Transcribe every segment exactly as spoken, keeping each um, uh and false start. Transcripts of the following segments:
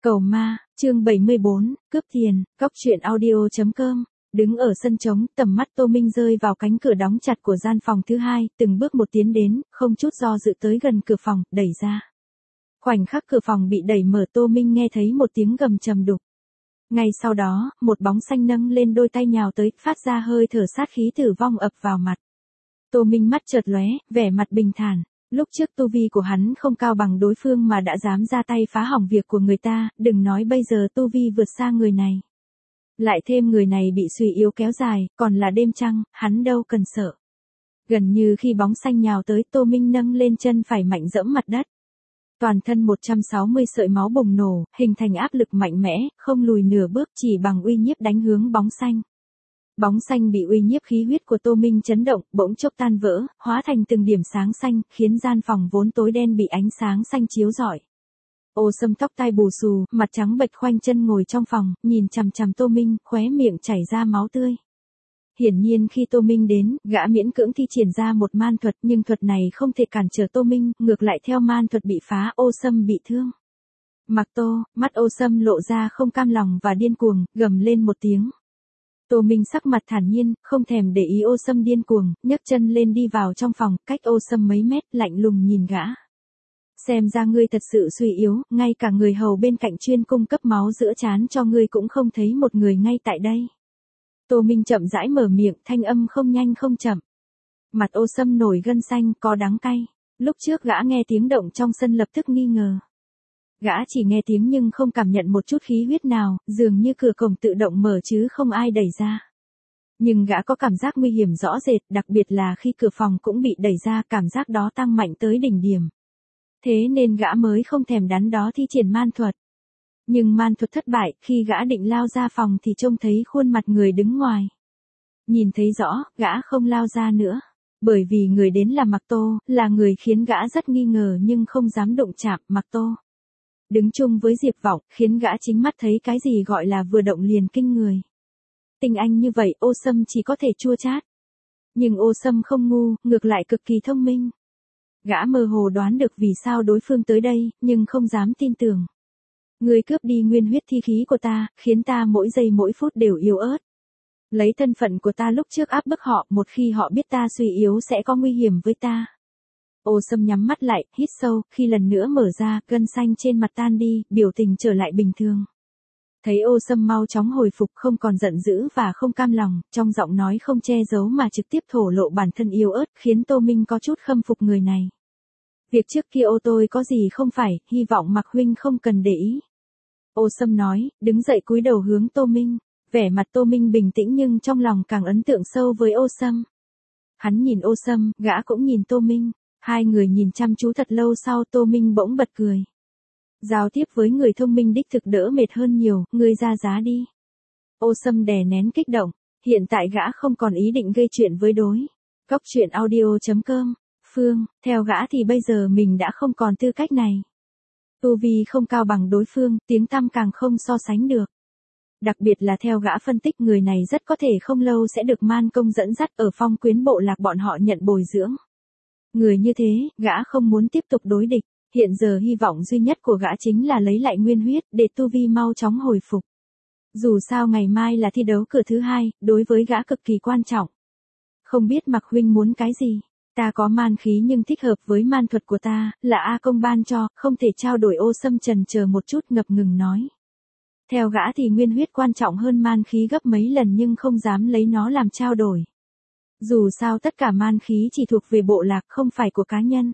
Cầu ma, chương bảy mươi bốn, cướp tiền, góc truyện audio chấm com. Đứng ở sân trống, tầm mắt Tô Minh rơi vào cánh cửa đóng chặt của gian phòng thứ hai, từng bước một tiến đến, không chút do dự tới gần cửa phòng, đẩy ra. Khoảnh khắc cửa phòng bị đẩy mở, Tô Minh nghe thấy một tiếng gầm trầm đục. Ngay sau đó, một bóng xanh nâng lên đôi tay nhào tới, phát ra hơi thở sát khí tử vong ập vào mặt. Tô Minh mắt chợt lóe, vẻ mặt bình thản. Lúc trước tu vi của hắn không cao bằng đối phương mà đã dám ra tay phá hỏng việc của người ta, đừng nói bây giờ tu vi vượt xa người này. Lại thêm người này bị suy yếu kéo dài, còn là đêm trăng, hắn đâu cần sợ. Gần như khi bóng xanh nhào tới, Tô Minh nâng lên chân phải mạnh dẫm mặt đất. Toàn thân một trăm sáu mươi sợi máu bùng nổ, hình thành áp lực mạnh mẽ, không lùi nửa bước, chỉ bằng uy nhiếp đánh hướng bóng xanh. Bóng xanh bị uy nhiếp khí huyết của Tô Minh chấn động, bỗng chốc tan vỡ, hóa thành từng điểm sáng xanh, khiến gian phòng vốn tối đen bị ánh sáng xanh chiếu rọi. Ô Sâm tóc tai bù xù, mặt trắng bệch khoanh chân ngồi trong phòng, nhìn chằm chằm Tô Minh, khóe miệng chảy ra máu tươi. Hiển nhiên khi Tô Minh đến, gã miễn cưỡng thi triển ra một man thuật, nhưng thuật này không thể cản trở Tô Minh, ngược lại theo man thuật bị phá, Ô Sâm bị thương. Mặc Tô, mắt Ô Sâm lộ ra không cam lòng và điên cuồng, gầm lên một tiếng. Tô Minh sắc mặt thản nhiên, không thèm để ý Ô Sâm điên cuồng, nhấc chân lên đi vào trong phòng, cách Ô Sâm mấy mét, lạnh lùng nhìn gã. Xem ra ngươi thật sự suy yếu, ngay cả người hầu bên cạnh chuyên cung cấp máu giữa trán cho ngươi cũng không thấy một người ngay tại đây. Tô Minh chậm rãi mở miệng, thanh âm không nhanh không chậm. Mặt Ô Sâm nổi gân xanh, có đắng cay. Lúc trước gã nghe tiếng động trong sân lập tức nghi ngờ. Gã chỉ nghe tiếng nhưng không cảm nhận một chút khí huyết nào, dường như cửa cổng tự động mở chứ không ai đẩy ra. Nhưng gã có cảm giác nguy hiểm rõ rệt, đặc biệt là khi cửa phòng cũng bị đẩy ra, cảm giác đó tăng mạnh tới đỉnh điểm. Thế nên gã mới không thèm đắn đo thi triển man thuật. Nhưng man thuật thất bại, khi gã định lao ra phòng thì trông thấy khuôn mặt người đứng ngoài. Nhìn thấy rõ, gã không lao ra nữa. Bởi vì người đến là Mặc Tô, là người khiến gã rất nghi ngờ nhưng không dám đụng chạm. Mặc Tô đứng chung với Diệp Vọng, khiến gã chính mắt thấy cái gì gọi là vừa động liền kinh người. Tinh anh như vậy, Ô Sâm chỉ có thể chua chát. Nhưng Ô Sâm không ngu, ngược lại cực kỳ thông minh. Gã mơ hồ đoán được vì sao đối phương tới đây, nhưng không dám tin tưởng. Ngươi cướp đi nguyên huyết thi khí của ta, khiến ta mỗi giây mỗi phút đều yếu ớt. Lấy thân phận của ta lúc trước áp bức họ, một khi họ biết ta suy yếu sẽ có nguy hiểm với ta. Ô Sâm nhắm mắt lại, hít sâu, khi lần nữa mở ra, gân xanh trên mặt tan đi, biểu tình trở lại bình thường. Thấy Ô Sâm mau chóng hồi phục, không còn giận dữ và không cam lòng, trong giọng nói không che giấu mà trực tiếp thổ lộ bản thân yếu ớt, khiến Tô Minh có chút khâm phục người này. Việc trước kia ô tôi có gì không phải, hy vọng Mặc huynh không cần để ý. Ô Sâm nói, đứng dậy cúi đầu hướng Tô Minh, vẻ mặt Tô Minh bình tĩnh nhưng trong lòng càng ấn tượng sâu với Ô Sâm. Hắn nhìn Ô Sâm, gã cũng nhìn Tô Minh. Hai người nhìn chăm chú thật lâu sau, Tô Minh bỗng bật cười. Giao tiếp với người thông minh đích thực đỡ mệt hơn nhiều, ngươi ra giá đi. Ô Sâm đè nén kích động, hiện tại gã không còn ý định gây chuyện với đối. Góc truyện audio chấm com, Phương, theo gã thì bây giờ mình đã không còn tư cách này. Tu vi không cao bằng đối phương, tiếng tăm càng không so sánh được. Đặc biệt là theo gã phân tích, người này rất có thể không lâu sẽ được Man Công dẫn dắt ở Phong Quyến bộ lạc bọn họ nhận bồi dưỡng. Người như thế, gã không muốn tiếp tục đối địch, hiện giờ hy vọng duy nhất của gã chính là lấy lại nguyên huyết, để tu vi mau chóng hồi phục. Dù sao ngày mai là thi đấu cửa thứ hai, đối với gã cực kỳ quan trọng. Không biết Mặc huynh muốn cái gì, ta có man khí nhưng thích hợp với man thuật của ta, là A Công ban cho, không thể trao đổi. Ô Sâm trần chờ một chút ngập ngừng nói. Theo gã thì nguyên huyết quan trọng hơn man khí gấp mấy lần nhưng không dám lấy nó làm trao đổi. Dù sao tất cả man khí chỉ thuộc về bộ lạc, không phải của cá nhân.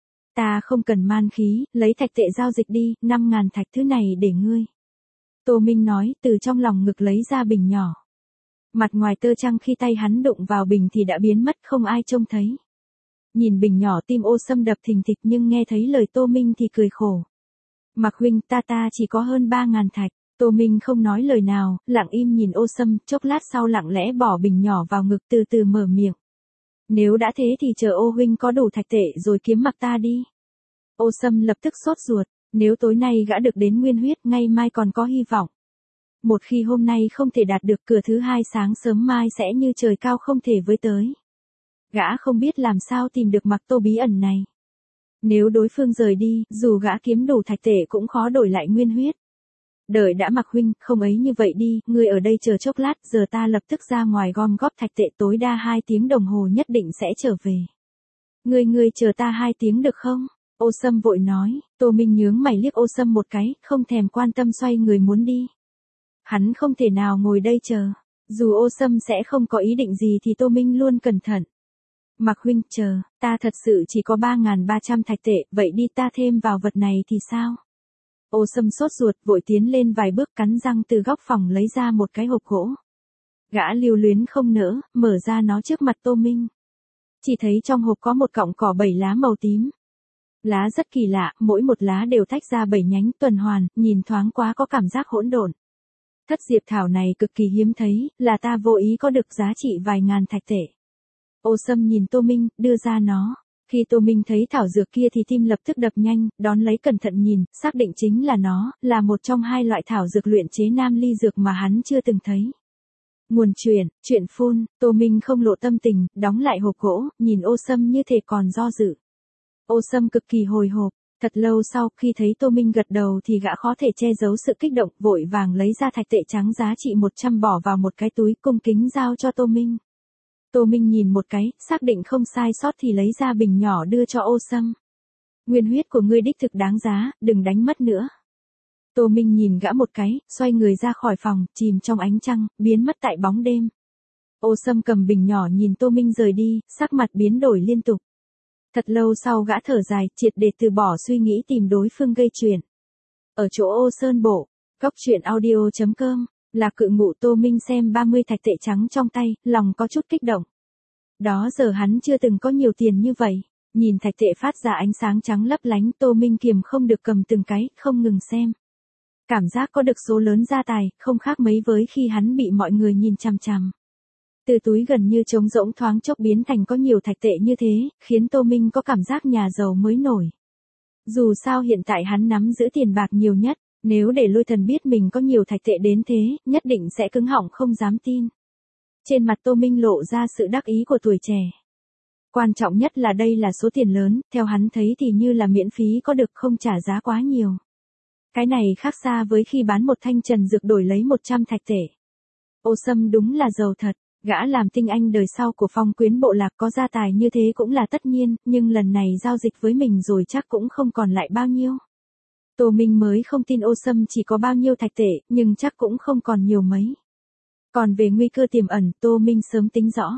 Ta không cần man khí, lấy thạch tệ giao dịch đi, năm ngàn thạch thứ này để ngươi. Tô Minh nói, từ trong lòng ngực lấy ra bình nhỏ. Mặt ngoài tơ trăng, khi tay hắn đụng vào bình thì đã biến mất, không ai trông thấy. Nhìn bình nhỏ, tim Ô Sâm đập thình thịch nhưng nghe thấy lời Tô Minh thì cười khổ. Mặc huynh, ta ta chỉ có hơn ba ngàn thạch. Tô Minh không nói lời nào, lặng im nhìn Ô Sâm, chốc lát sau lặng lẽ bỏ bình nhỏ vào ngực, từ từ mở miệng. Nếu đã thế thì chờ Ô huynh có đủ thạch tệ rồi kiếm Mặc ta đi. Ô Sâm lập tức sốt ruột, nếu tối nay gã được đến nguyên huyết, ngày mai còn có hy vọng. Một khi hôm nay không thể đạt được, cửa thứ hai sáng sớm mai sẽ như trời cao không thể với tới. Gã không biết làm sao tìm được Mặc Tô bí ẩn này. Nếu đối phương rời đi, dù gã kiếm đủ thạch tệ cũng khó đổi lại nguyên huyết. Đợi đã Mạc huynh, không ấy như vậy đi, ngươi ở đây chờ chốc lát, giờ ta lập tức ra ngoài gom góp thạch tệ, tối đa hai tiếng đồng hồ nhất định sẽ trở về. Ngươi ngươi chờ ta hai tiếng được không? Ô Sâm vội nói. Tô Minh nhướng mày liếc Ô Sâm một cái, không thèm quan tâm xoay người muốn đi. Hắn không thể nào ngồi đây chờ. Dù Ô Sâm sẽ không có ý định gì thì Tô Minh luôn cẩn thận. Mạc huynh, chờ, ta thật sự chỉ có ba nghìn ba trăm thạch tệ, vậy đi ta thêm vào vật này thì sao? Ô Sâm sốt ruột, vội tiến lên vài bước, cắn răng từ góc phòng lấy ra một cái hộp gỗ. Gã lưu luyến không nỡ, mở ra nó trước mặt Tô Minh. Chỉ thấy trong hộp có một cọng cỏ bảy lá màu tím. Lá rất kỳ lạ, mỗi một lá đều tách ra bảy nhánh tuần hoàn, nhìn thoáng quá có cảm giác hỗn độn. Thất diệp thảo này cực kỳ hiếm thấy, là ta vô ý có được giá trị vài ngàn thạch tệ. Ô Sâm nhìn Tô Minh, đưa ra nó. Khi Tô Minh thấy thảo dược kia thì tim lập tức đập nhanh, đón lấy cẩn thận nhìn, xác định chính là nó, là một trong hai loại thảo dược luyện chế nam ly dược mà hắn chưa từng thấy. Nguồn chuyện, chuyện phun, Tô Minh không lộ tâm tình, đóng lại hộp gỗ, nhìn Ô Sâm như thể còn do dự. Ô Sâm cực kỳ hồi hộp, thật lâu sau khi thấy Tô Minh gật đầu thì gã khó thể che giấu sự kích động, vội vàng lấy ra thạch tệ trắng giá trị một trăm bỏ vào một cái túi, cung kính giao cho Tô Minh. Tô Minh nhìn một cái, xác định không sai sót thì lấy ra bình nhỏ đưa cho Ô Sâm. Nguyên huyết của ngươi đích thực đáng giá, đừng đánh mất nữa. Tô Minh nhìn gã một cái, xoay người ra khỏi phòng, chìm trong ánh trăng, biến mất tại bóng đêm. Ô Sâm cầm bình nhỏ nhìn Tô Minh rời đi, sắc mặt biến đổi liên tục. Thật lâu sau gã thở dài, triệt để từ bỏ suy nghĩ tìm đối phương gây chuyện. Ở chỗ Ô Sơn Bộ, góc truyện audio chấm com, là cự ngụ Tô Minh xem ba mươi thạch tệ trắng trong tay, lòng có chút kích động. Đó giờ hắn chưa từng có nhiều tiền như vậy. Nhìn thạch tệ phát ra ánh sáng trắng lấp lánh, Tô Minh kiềm không được cầm từng cái, không ngừng xem. Cảm giác có được số lớn gia tài, không khác mấy với khi hắn bị mọi người nhìn chằm chằm. Từ túi gần như trống rỗng thoáng chốc biến thành có nhiều thạch tệ như thế, khiến Tô Minh có cảm giác nhà giàu mới nổi. Dù sao hiện tại hắn nắm giữ tiền bạc nhiều nhất, nếu để Lôi Thần biết mình có nhiều thạch tệ đến thế, nhất định sẽ cứng họng không dám tin. Trên mặt Tô Minh lộ ra sự đắc ý của tuổi trẻ. Quan trọng nhất là đây là số tiền lớn, theo hắn thấy thì như là miễn phí có được không trả giá quá nhiều. Cái này khác xa với khi bán một thanh trần dược đổi lấy một trăm thạch tệ. Ô Sâm đúng là giàu thật, gã làm tinh anh đời sau của Phong Quyến bộ lạc có gia tài như thế cũng là tất nhiên, nhưng lần này giao dịch với mình rồi chắc cũng không còn lại bao nhiêu. Tô Minh mới không tin Ô Sâm chỉ có bao nhiêu thạch tệ, nhưng chắc cũng không còn nhiều mấy. Còn về nguy cơ tiềm ẩn, Tô Minh sớm tính rõ.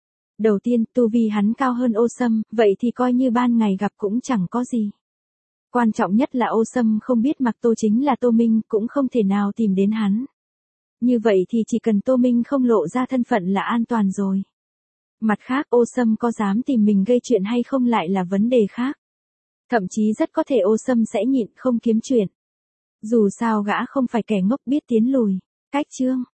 Đầu tiên, tu vi hắn cao hơn Ô Sâm, vậy thì coi như ban ngày gặp cũng chẳng có gì. Quan trọng nhất là Ô Sâm không biết Mạc Tô chính là Tô Minh, cũng không thể nào tìm đến hắn. Như vậy thì chỉ cần Tô Minh không lộ ra thân phận là an toàn rồi. Mặt khác, Ô Sâm có dám tìm mình gây chuyện hay không lại là vấn đề khác. Thậm chí rất có thể Ô Sâm sẽ nhịn không kiếm chuyện. Dù sao gã không phải kẻ ngốc biết tiến lùi. Cách chương